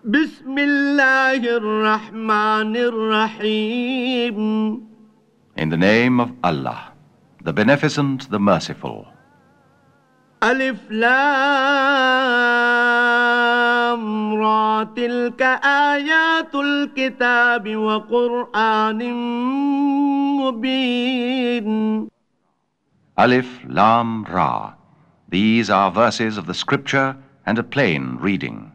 Bismillahir-Rahmanir-Rahim. In the name of Allah, the Beneficent, the Merciful. Alif Lam Ra tilka ayatul kitabi wa Qur'anin mubin. Alif Lam Ra. These are verses of the scripture and a plain reading.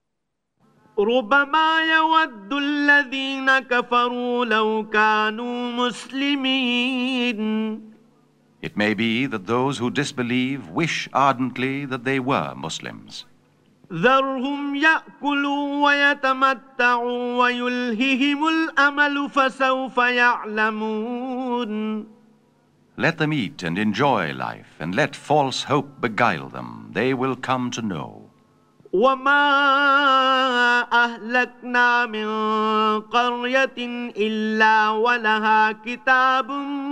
ربما يود الذين كفروا لو كانوا مسلمين. It may be that those who disbelieve wish ardently that they were Muslims. ذرهم يأكلوا ويتمتعوا ويلههم الأمل فسوف يعلمون. Let them eat and enjoy life, and let false hope beguile them. They will come to know. وما أهلكنا من قرية إلا ولها كتاب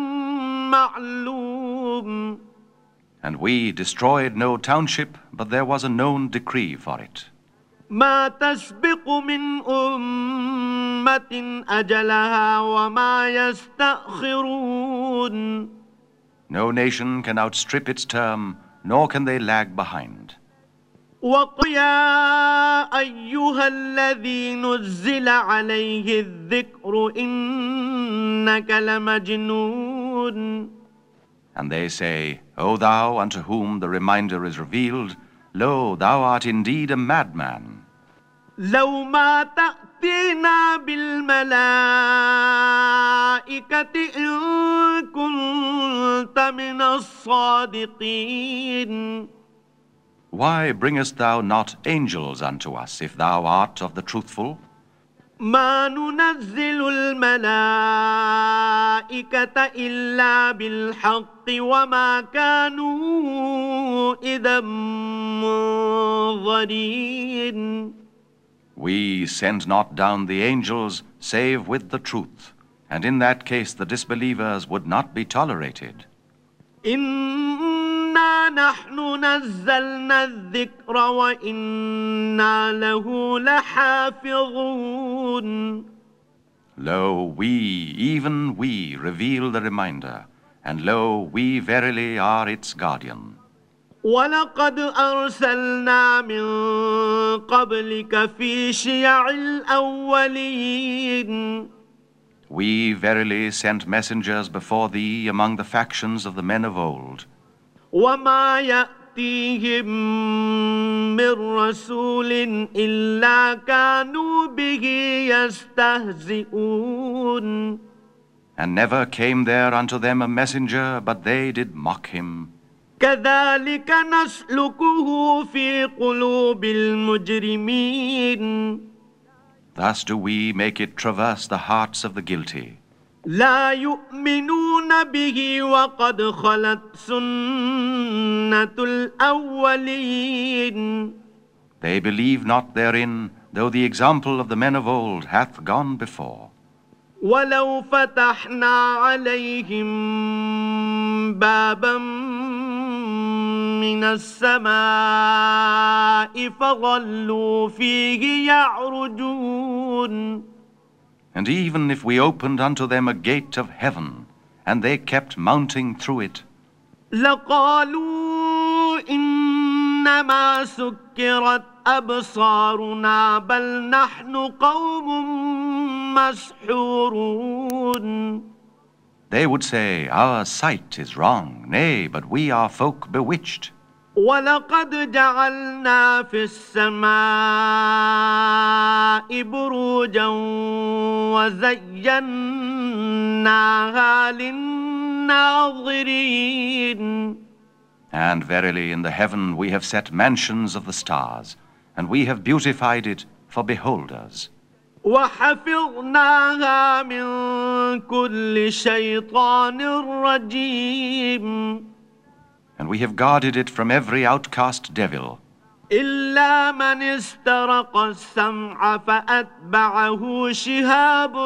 معلوم. And we destroyed no township, but there was a known decree for it. ما تسبق من أمة أجلها وما يستأخرون. No nation can outstrip its term, nor can they lag behind. وقل يا أيها الذي نزل عليه الذكر إنك لمجنون. And they say, O thou unto whom the reminder is revealed, lo, thou art indeed a madman. لو ما تأتينا بالملائكة إن كنت من الصادقين. Why bringest thou not angels unto us, if thou art of the truthful? ما ننزل الملائكة إلا بالحق وما كانوا إذا منظرين. We send not down the angels save with the truth, and in that case the disbelievers would not be tolerated. إنا نحن نزلنا الذكر وإنا له لحافظون. Lo, we, even we, reveal the reminder, and lo, we verily are its guardian. ولقد أرسلنا من قبلك في شيع الأولين. We verily sent messengers before thee among the factions of the men of old. وما يأتيهم من رسول إلا كانوا به يستهزئون. And never came there unto them a messenger, but they did mock him. كذلك نسلكه في قلوب المجرمين. Thus do we make it traverse the hearts of the guilty. لا يؤمنون به وقد خلت سنة الأولين. They believe not therein, though the example of the men of old hath gone before. ولو فتحنا عليهم بابا من السماء فظلوا فيه يعرجون. And even if we opened unto them a gate of heaven, and they kept mounting through it, لقالوا إنما سكرت أبصارنا بل نحن قوم مسحورون. they would say, Our sight is wrong, nay, but we are folk bewitched. ولقد جعلنا في السماء بروجا وزيناها للناظرين. And verily in the heaven we have set mansions of the stars, and we have beautified it for beholders. وحفظناها من كل شيطان رجيم. And we have guarded it from every outcast devil. إلا من استرق السمع فأتبعه شهاب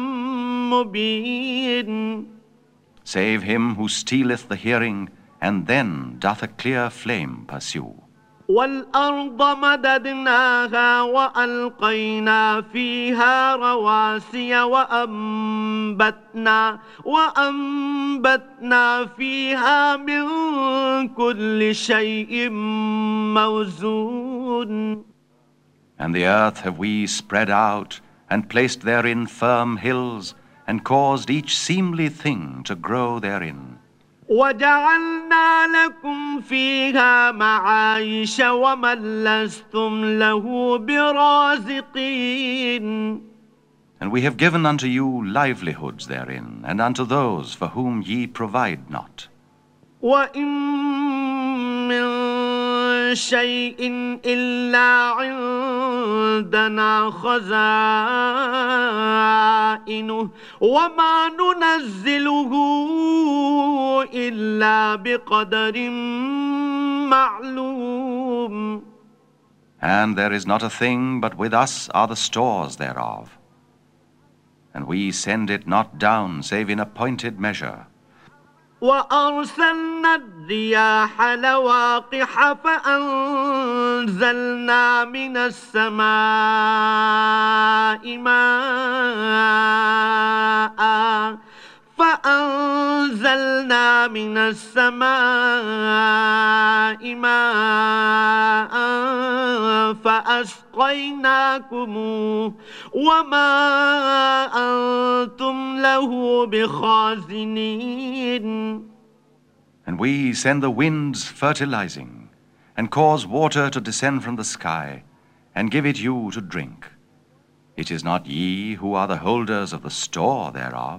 مبين. Save him who stealeth the hearing, and then doth a clear flame pursue. والأرض مددناها وألقينا فيها رواسي وأنبتنا فيها من كل شيء موزون. And the earth have we spread out, and placed therein firm hills, and caused each seemly thing to grow therein. وجعلنا لكم فيها معايش ومن لستم له برازقين. And we have given unto you livelihoods therein, and unto those for whom ye provide not. وإن من شيء إلا عندنا خزائنه وما ننزله إلا بقدر معلوم. And there is not a thing but with us are the stores thereof. And we send it not down save in appointed measure. وأرسلنا الرياح لواقح فأنزلنا من السماء ماء فأسقيناكموه وما أنتم له بخازنين. And we send the winds fertilizing, and cause water to descend from the sky, and give it you to drink. It is not ye who are the holders of the store thereof.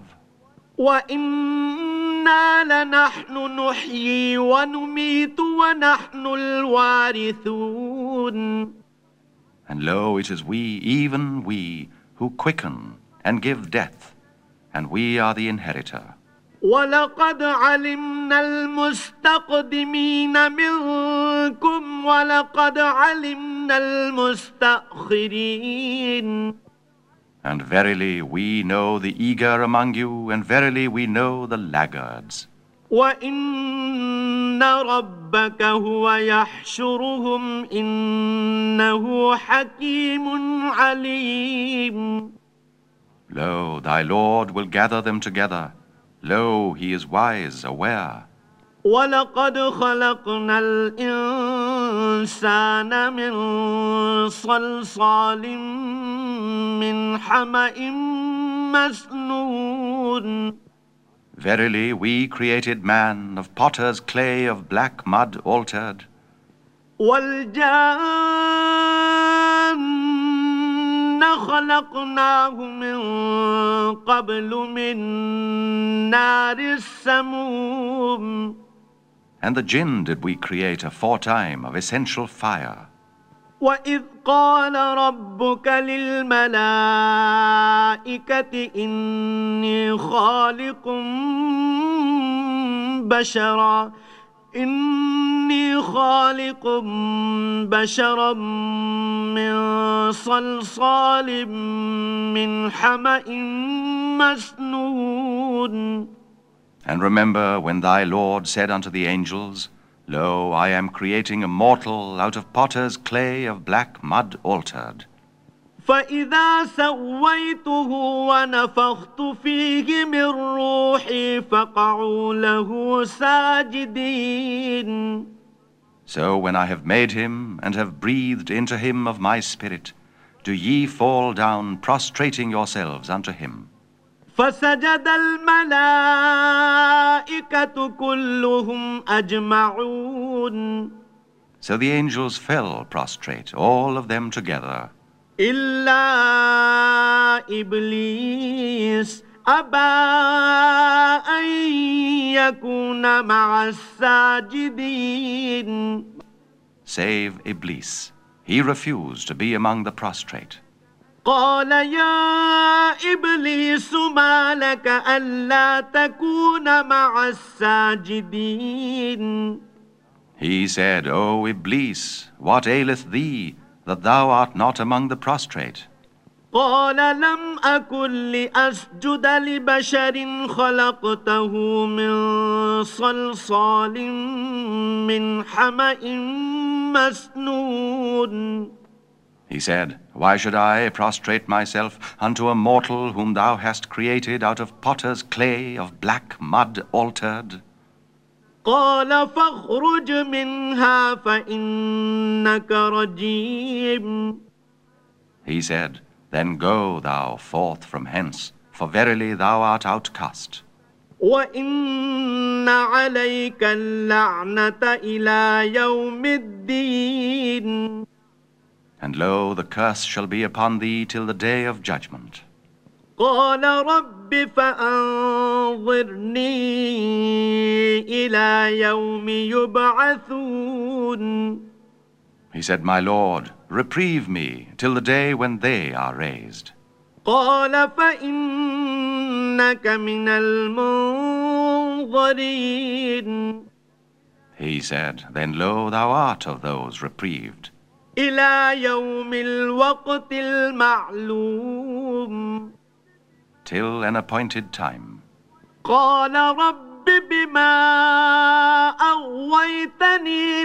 وَإِنَّا لَنَحْنُ نُحْيِي وَنُمِيتُ وَنَحْنُ الْوَارِثُونَ. And lo, it is we, even we, who quicken and give death, and we are the inheritor. وَلَقَدْ عَلِمْنَا الْمُسْتَقْدِمِينَ مِنكُمْ وَلَقَدْ عَلِمْنَا الْمُسْتَأْخِرِينَ. And verily we know the eager among you, and verily we know the laggards. وَإِنَّ رَبَّكَ هُوَ يَحْشُرُهُمْ إِنَّهُ حَكِيمٌ عَلِيمٌ. Lo, thy Lord will gather them together. Lo, he is wise, aware. وَلَقَدْ خَلَقْنَا الْإِنسَانَ مِنْ صَلْصَالٍ مِنْ حَمَإٍ مَسْنُونٍ. Verily we created man of potter's clay of black mud altered. وَالْجَانَّ خَلَقْنَاهُ مِنْ قَبْلُ مِنْ نَارِ السَّمُومِ. And the jinn did we create aforetime of essential fire. وَإِذْ قَالَ رَبُّكَ لِلْمَلَائِكَةِ إِنِّي خَالِقٌ بشرا من صلصال من حمأ مسنون. And remember when thy Lord said unto the angels, Lo, I am creating a mortal out of potter's clay of black mud altered. فإذا سويته ونفخت فيه من روحي فقعوا له ساجدين. So when I have made him and have breathed into him of my spirit, do ye fall down prostrating yourselves unto him. فسجد الملائكة كلهم أجمعون. So the angels fell prostrate, all of them together. إلا إبليس أبى أن يكون مع الساجدين. Save Iblis. He refused to be among the prostrate. قال يا إبليس ما لك ألا تكون مع الساجدين. He said, O Iblis, what aileth thee, that thou art not among the prostrate? قال لم أكن لأسجد لبشر خلقته من صلصال من حمأ مسنون. He said, Why should I prostrate myself unto a mortal whom thou hast created out of potter's clay of black mud altered? قال فاخرج منها فإنك رجيم. He said, Then go thou forth from hence, for verily thou art outcast. وإن عليك اللعنة إلى يوم الدين. And lo, the curse shall be upon thee till the day of judgment. قال رب فأنظرني إلى يوم يبعثون. He said, My Lord, reprieve me till the day when they are raised. قال فإنك من المنظرين. He said, Then lo, thou art of those reprieved. إلى يوم الوقت المعلوم. Till an appointed time. قال رب بما أغويتني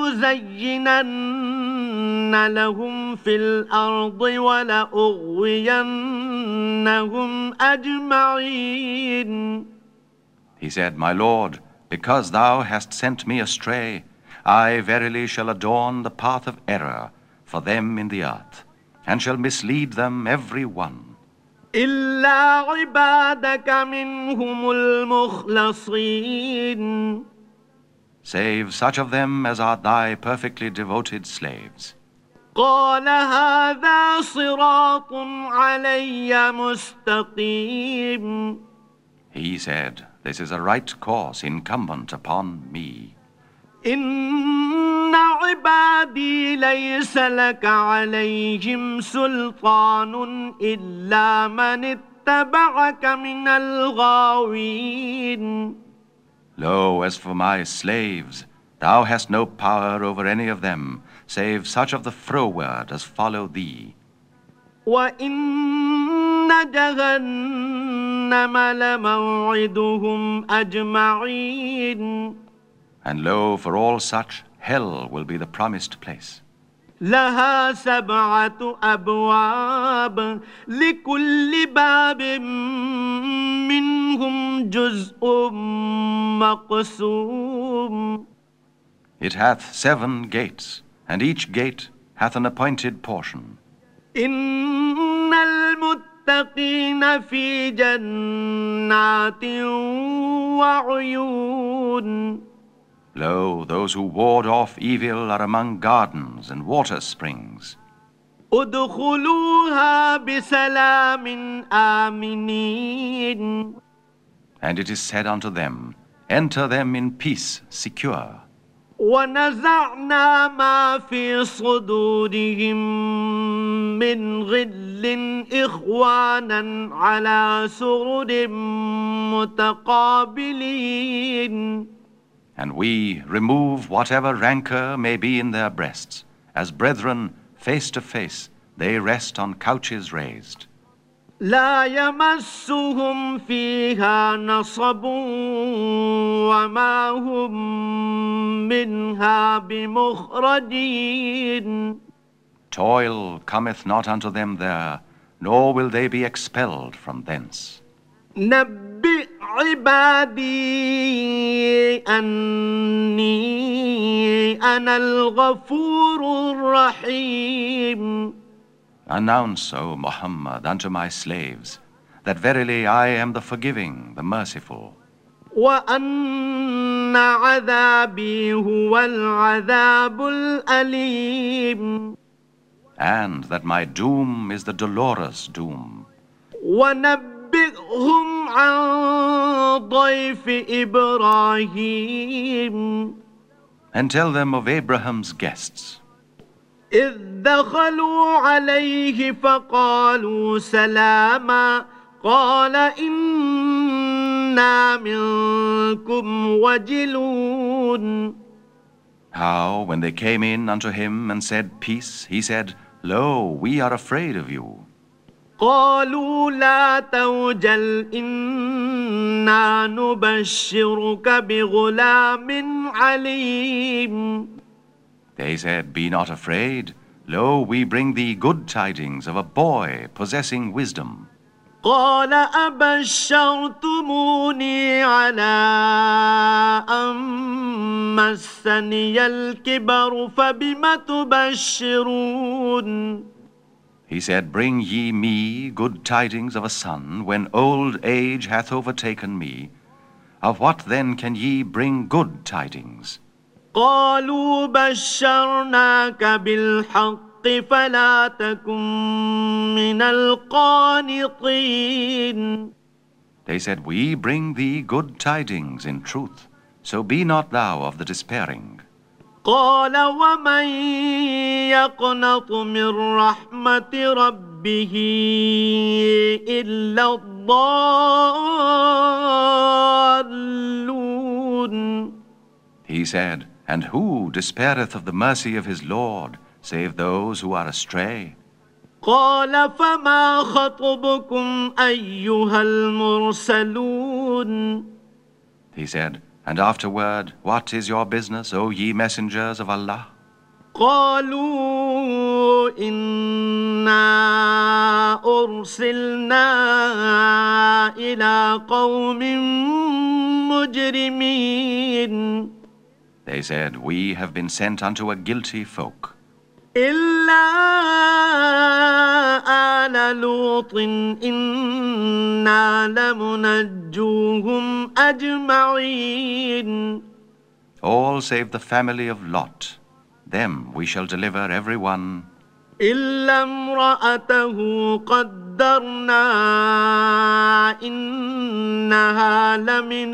لأزينن لهم في الأرض ولأغوينهم أجمعين. He said, My Lord, because thou hast sent me astray, I verily shall adorn the path of error for them in the earth, and shall mislead them every one. إلا عبادك منهم المخلصين. Save such of them as are thy perfectly devoted slaves. قال هذا صراط علي مستقيم. He said, This is a right course incumbent upon me. إن عبادي ليس لك عليهم سلطان إلا من اتبعك من الغاوين. Lo, as for my slaves, thou hast no power over any of them, save such of the froward as follow thee. وإن جهنم لموعدهم أجمعين. And lo, for all such, hell will be the promised place. لها 7 أبواب لكل باب منهم جزء مقسوم. It hath 7 gates, and each gate hath an appointed portion. إن المتقين في جنات وعيون. Lo, those who ward off evil are among gardens and water springs. ادخلوها بسلام آمنين. And it is said unto them, Enter them in peace, secure. ونزعنا ما في صدورهم من غل إخوانا على سرر متقابلين. And we remove whatever rancor may be in their breasts. As brethren, face to face, they rest on couches raised. لا يمسهم فيها نصب وما هم منها بمخرجين. Toil cometh not unto them there, nor will they be expelled from thence. نبئ عبادي أني أنا الغفور الرحيم. Announce, O Muhammad, unto my slaves, that verily I am the forgiving, the merciful. وأن عذابي هو العذاب الأليم. And that my doom is the dolorous doom. ونبئهم عن ضيف إبراهيم. And tell them of Abraham's guests. إذ دخلوا عليه فقالوا سلاما قال إنا منكم وجلون. How, when they came in unto him and said peace, he said, Lo, we are afraid of you. قالوا لا توجل إنا نبشرك بغلام عليم. They said, Be not afraid. Lo, we bring thee good tidings of a boy possessing wisdom. قال أبشرتموني على أن مسني الكبر فبم تبشرون. He said, Bring ye me good tidings of a son, when old age hath overtaken me. Of what then can ye bring good tidings? قالوا بشرناك بالحق فلا تكن من القانطين. They said, We bring thee good tidings in truth, so be not thou of the despairing. قال ومن يقنط من رحمة ربه إلا الضالون. He said, And who despaireth of the mercy of his Lord, save those who are astray? قال فما خطبكم أيها المرسلون. He said, And afterward, what is your business, O ye messengers of Allah? قالوا إنا أرسلنا إلى قوم مجرمين. They said, We have been sent unto a guilty folk. إلا آل لوط إنا لمنجوهم أجمعين. All save the family of Lot. Them we shall deliver every one. إلا امرأته قدرنا إنها لمن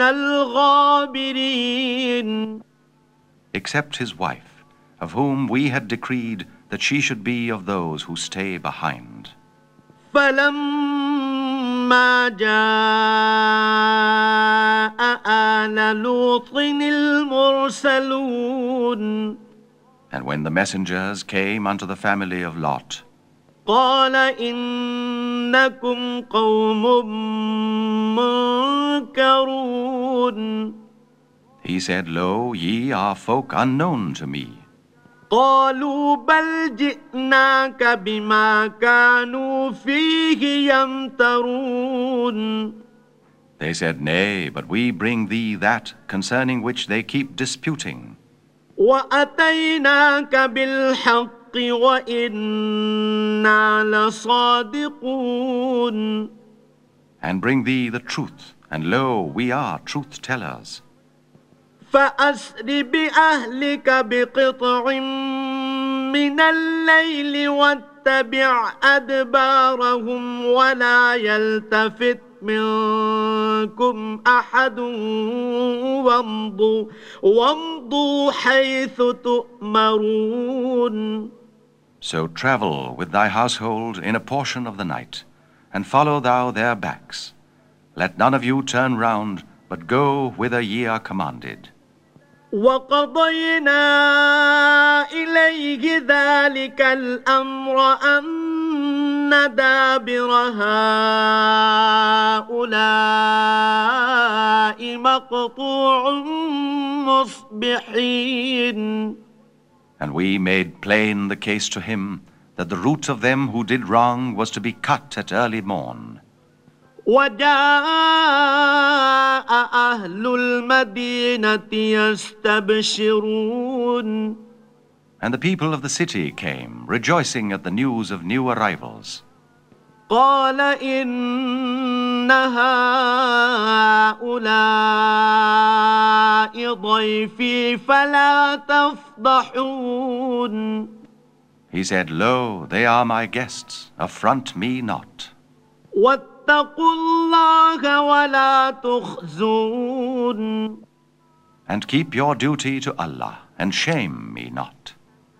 الغابرين. Except his wife, of whom we had decreed that she should be of those who stay behind. فلما جاء آل لوط المرسلون. And when the messengers came unto the family of Lot, قال إنكم قوم منكرون. he said, Lo, ye are folk unknown to me. قالوا بل جئناك بما كانوا فيه يمترون. They said, Nay, but we bring thee that concerning which they keep disputing. وأتيناك بالحق وإنا لصادقون. And bring thee the truth, and lo, we are truth-tellers. فأسر بأهلك بقطع من الليل واتبع أدبارهم ولا يلتفت منكم أحد وامضوا حيث تؤمرون. So travel with thy household in a portion of the night, and follow thou their backs. Let none of you turn round, but go whither ye are commanded. وقضينا إليه ذلك الأمر أن دابر هؤلاء مقطوع مصبحين. And we made plain the case to him that the root of them who did wrong was to be cut at early morn. وجاء أهل المدينة يستبشرون. And the people of the city came, rejoicing at the news of new arrivals. قال إن هؤلاء ضيفي فلا تفضحون. He said, Lo, they are my guests, affront me not. واتقوا الله ولا تخزون. And keep your duty to Allah, and shame me not.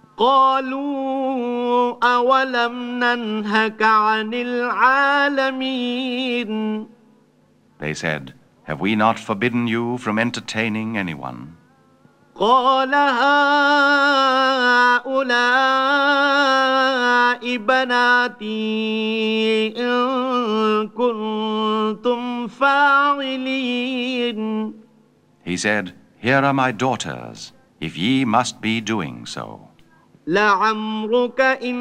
قالوا أولم ننهك عن العالمين. They said, Have we not forbidden you from entertaining anyone? قال هؤلاء بناتي إن كنتم فاعلين. He said, Here are my daughters, if ye must be doing so. لعمرك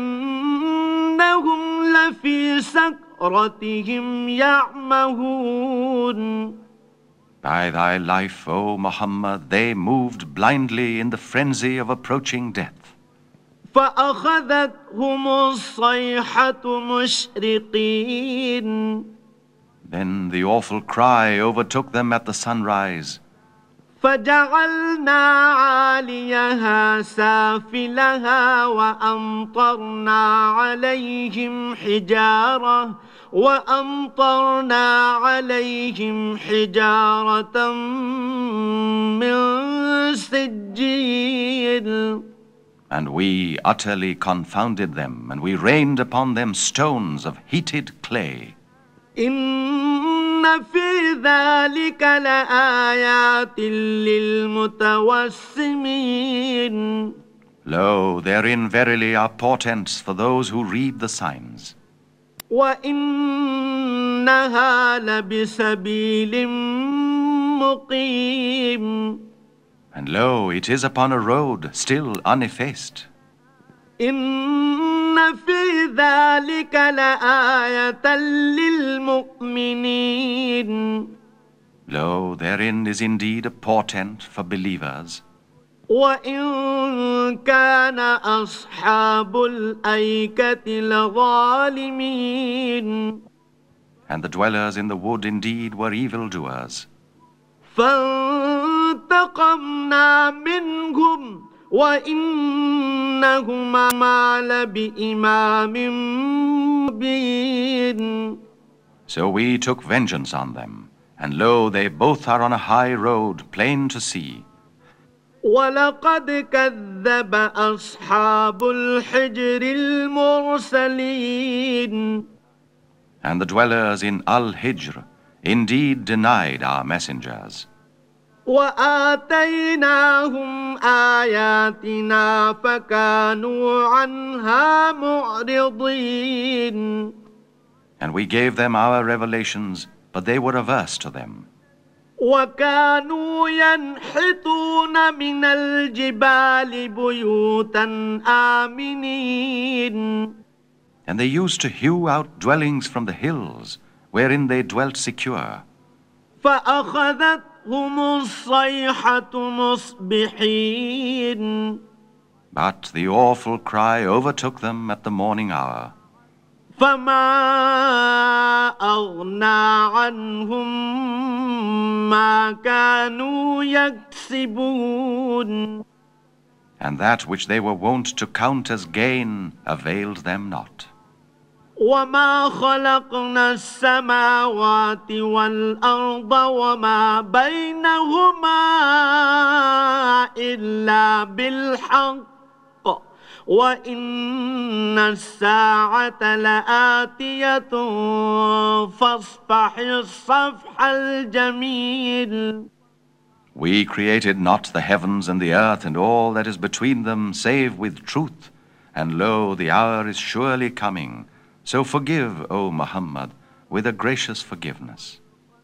إنهم لفي سكرتهم يعمهون. By thy life, O Muhammad, they moved blindly in the frenzy of approaching death. فأخذتهم الصيحة مشرقين. Then the awful cry overtook them at the sunrise. فجعلنا عاليها سافلها وأمطرنا عليهم حجارة من سجيل. And we utterly confounded them, and we rained upon them stones of heated clay. إن في ذلك لآيات للمتوسمين. Lo, therein verily are portents for those who read the signs. وإنها لبسبيل مقيم. And lo, it is upon a road still uneffaced. إن في ذلك لآية للمؤمنين. Lo, therein is indeed a portent for believers. وإن كان أصحاب الأيكة لظالمين. And the dwellers in the wood indeed were evildoers. فانتقمنا منهم وإنهما لبإمام مبين. So we took vengeance on them, and lo, they both are on a high road, plain to see. ولقد كذب أصحاب الحجر المرسلين. And the dwellers in Al-Hijr indeed denied our messengers. وآتيناهم آياتنا فكانوا عنها معرضين. And we gave them our revelations, but they were averse to them. وكانوا ينحتون من الجبال بيوتا آمنين. And they used to hew out dwellings from the hills, wherein they dwelt secure. فأخذتهم الصيحة مصبحين. But the awful cry overtook them at the morning hour. فما أغنى عنهم ما كانوا يكسبون. And that which they were wont to count as gain availed them not. وما خلقنا السماوات والأرض وما بينهما إلا بالحق وإن الساعة لآتية فاصفح الصفح الجميل. We created not the heavens and the earth and all that is between them save with truth, and lo, the hour is surely coming. So forgive, O Muhammad, with a gracious forgiveness.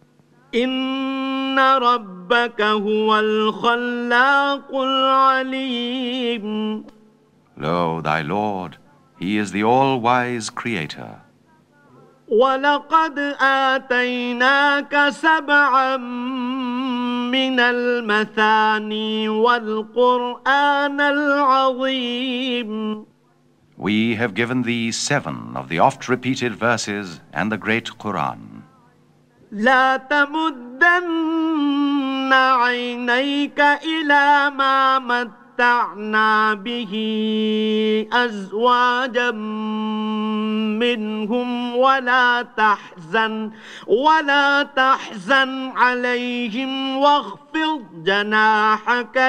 إن ربك هو الخلاق العليم. Lo, thy Lord, he is the all-wise Creator. ولقد آتيناك سبعا من المثاني والقرآن العظيم. We have given thee 7 of the oft-repeated verses and the great Quran. لا تمدن عينيك إلى ما متعنا به أزواجا منهم ولا تحزن عليهم واخفض جناحك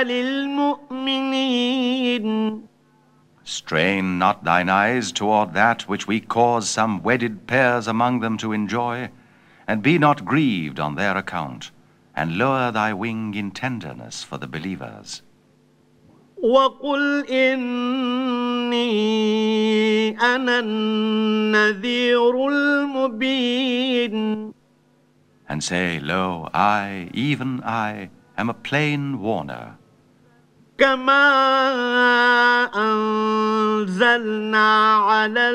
للمؤمنين. Strain not thine eyes toward that which we cause some wedded pairs among them to enjoy, and be not grieved on their account, and lower thy wing in tenderness for the believers. وقل إني أنا النذير المبين. And say, Lo, I, even I, am a plain warner. كما أنزلنا على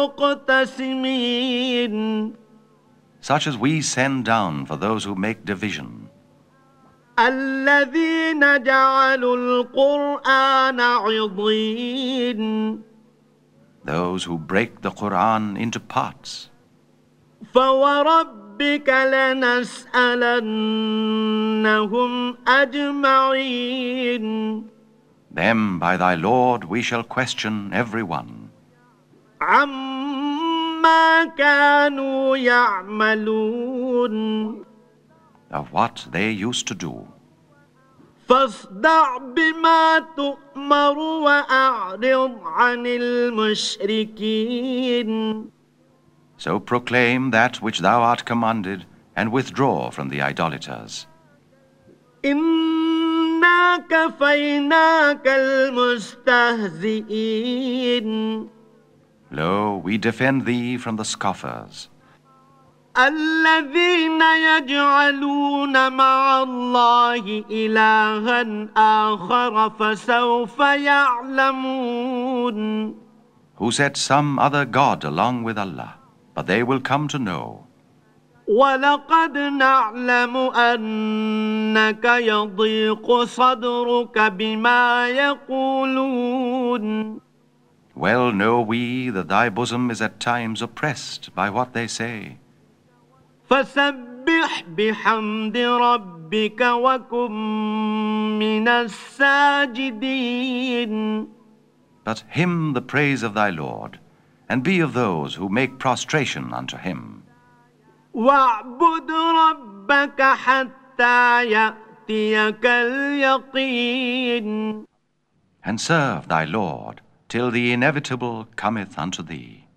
المقتسمين. Such as we send down for those who make division. الذين جعلوا القرآن عضين. Those who break the Quran into parts. فوربك لنسألنهم أجمعين. Them by thy Lord we shall question every one. عما كانوا يعملون. Of what they used to do. فاصدع بما تؤمر وأعرض عن المشركين. So proclaim that which thou art commanded, and withdraw from the idolaters. إنا كفيناك المستهزئين. Lo, we defend thee from the scoffers. الذين يجعلون مع الله إلها آخر فسوف يعلمون. Who set some other God along with Allah, but they will come to know. ولقد نعلم أنك يضيق صدرك بما يقولون. Well know we that thy bosom is at times oppressed by what they say. فسبح بحمد ربك وكن من الساجدين. But hymn the praise of thy Lord, and be of those who make prostration unto him. واعبد ربك حتى يأتيك اليقين. And serve thy Lord till the inevitable cometh unto thee.